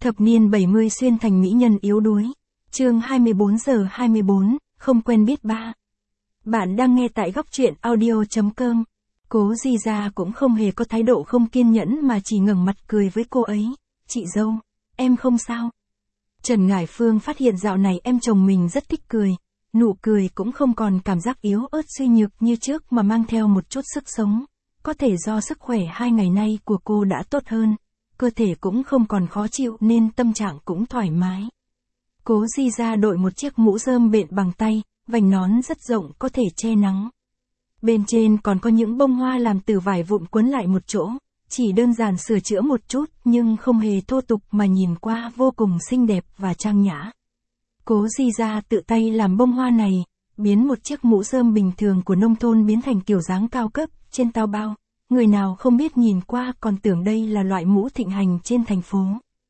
Thập niên 70 xuyên thành mỹ nhân yếu đuối. Chương 24:24, không quen biết ba. Bạn đang nghe tại góc truyện audio.com. Cố Di Gia cũng không hề có thái độ không kiên nhẫn mà chỉ ngẩng mặt cười với cô ấy. Chị dâu, em không sao. Trần Ngải Phương phát hiện dạo này em chồng mình rất thích cười. Nụ cười cũng không còn cảm giác yếu ớt suy nhược như trước mà mang theo một chút sức sống. Có thể do sức khỏe 2 ngày nay của cô đã tốt hơn. Cơ thể cũng không còn khó chịu nên tâm trạng cũng thoải mái. Cố Di Gia đội một chiếc mũ rơm bện bằng tay, vành nón rất rộng có thể che nắng. Bên trên còn có những bông hoa làm từ vải vụn quấn lại một chỗ, chỉ đơn giản sửa chữa một chút nhưng không hề thô tục mà nhìn qua vô cùng xinh đẹp và trang nhã. Cố Di Gia tự tay làm bông hoa này, biến một chiếc mũ rơm bình thường của nông thôn biến thành kiểu dáng cao cấp, trên tao bao. Người nào không biết nhìn qua còn tưởng đây là loại mũ thịnh hành trên thành phố.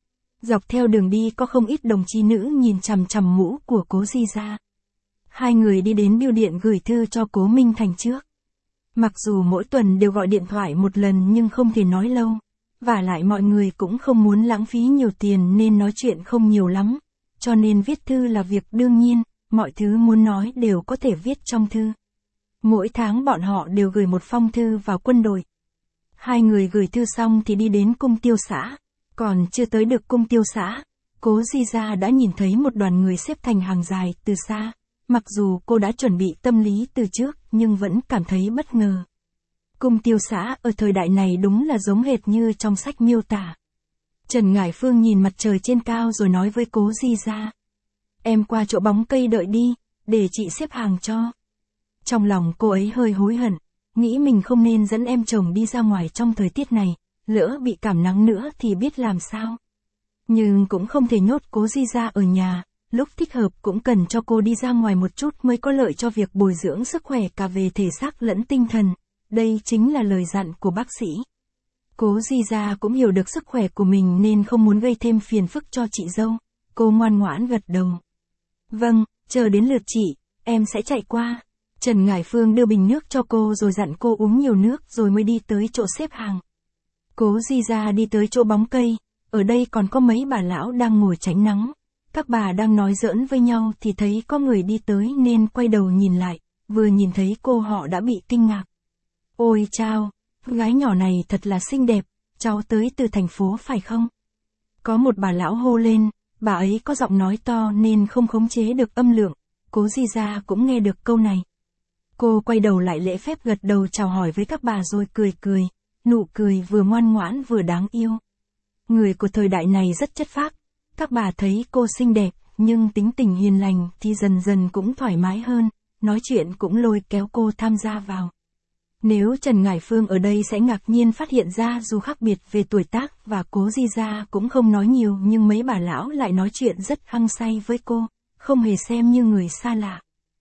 Dọc theo đường đi có không ít đồng chí nữ nhìn chằm chằm mũ của Cố Di Gia. Hai người đi đến bưu điện gửi thư cho Cố Minh Thành trước. Mặc dù mỗi tuần đều gọi điện thoại một lần nhưng không thể nói lâu. Vả lại mọi người cũng không muốn lãng phí nhiều tiền nên nói chuyện không nhiều lắm. Cho nên viết thư là việc đương nhiên, mọi thứ muốn nói đều có thể viết trong thư. Mỗi tháng bọn họ đều gửi một phong thư vào quân đội. Hai người gửi thư xong thì đi đến cung tiêu xã. Còn chưa tới được cung tiêu xã, Cố Di Gia đã nhìn thấy một đoàn người xếp thành hàng dài từ xa. Mặc dù cô đã chuẩn bị tâm lý từ trước nhưng vẫn cảm thấy bất ngờ. Cung tiêu xã ở thời đại này đúng là giống hệt như trong sách miêu tả. Trần Ngải Phương nhìn mặt trời trên cao rồi nói với Cố Di Gia. Em qua chỗ bóng cây đợi đi, để chị xếp hàng cho. Trong lòng cô ấy hơi hối hận, nghĩ mình không nên dẫn em chồng đi ra ngoài trong thời tiết này, lỡ bị cảm nắng nữa thì biết làm sao. Nhưng cũng không thể nhốt Cố Di Gia ở nhà, lúc thích hợp cũng cần cho cô đi ra ngoài một chút mới có lợi cho việc bồi dưỡng sức khỏe cả về thể xác lẫn tinh thần. Đây chính là lời dặn của bác sĩ. Cố Di Gia cũng hiểu được sức khỏe của mình nên không muốn gây thêm phiền phức cho chị dâu. Cô ngoan ngoãn gật đầu. Vâng, chờ đến lượt chị, em sẽ chạy qua. Trần Ngải Phương đưa bình nước cho cô rồi dặn cô uống nhiều nước rồi mới đi tới chỗ xếp hàng. Cố Di Gia đi tới chỗ bóng cây, ở đây còn có mấy bà lão đang ngồi tránh nắng. Các bà đang nói giỡn với nhau thì thấy có người đi tới nên quay đầu nhìn lại, vừa nhìn thấy cô họ đã bị kinh ngạc. Ôi chao, gái nhỏ này thật là xinh đẹp, cháu tới từ thành phố phải không? Có một bà lão hô lên, bà ấy có giọng nói to nên không khống chế được âm lượng, Cố Di Gia cũng nghe được câu này. Cô quay đầu lại lễ phép gật đầu chào hỏi với các bà rồi cười cười, nụ cười vừa ngoan ngoãn vừa đáng yêu. Người của thời đại này rất chất phác, các bà thấy cô xinh đẹp, nhưng tính tình hiền lành thì dần dần cũng thoải mái hơn, nói chuyện cũng lôi kéo cô tham gia vào. Nếu Trần Ngải Phương ở đây sẽ ngạc nhiên phát hiện ra dù khác biệt về tuổi tác và Cố Di Gia cũng không nói nhiều nhưng mấy bà lão lại nói chuyện rất hăng say với cô, không hề xem như người xa lạ.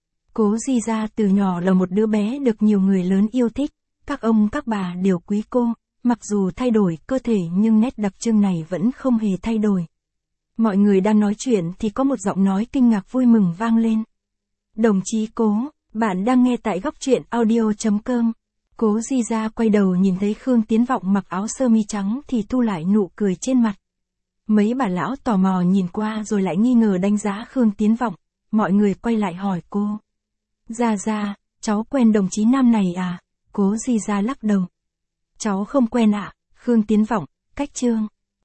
Cố Di Gia từ nhỏ là một đứa bé được nhiều người lớn yêu thích, các ông các bà đều quý cô, mặc dù thay đổi cơ thể nhưng nét đặc trưng này vẫn không hề thay đổi. Mọi người đang nói chuyện thì có một giọng nói kinh ngạc vui mừng vang lên. Đồng chí Cố, bạn đang nghe tại góc truyện audio.com. Cố Di Gia quay đầu nhìn thấy Khương Tiến Vọng mặc áo sơ mi trắng thì thu lại nụ cười trên mặt. Mấy bà lão tò mò nhìn qua rồi lại nghi ngờ đánh giá Khương Tiến Vọng, mọi người quay lại hỏi cô. Gia, cháu quen đồng chí nam này à? Cố Di Gia lắc đầu. Cháu không quen ạ, Khương Tiến Vọng, cách chương.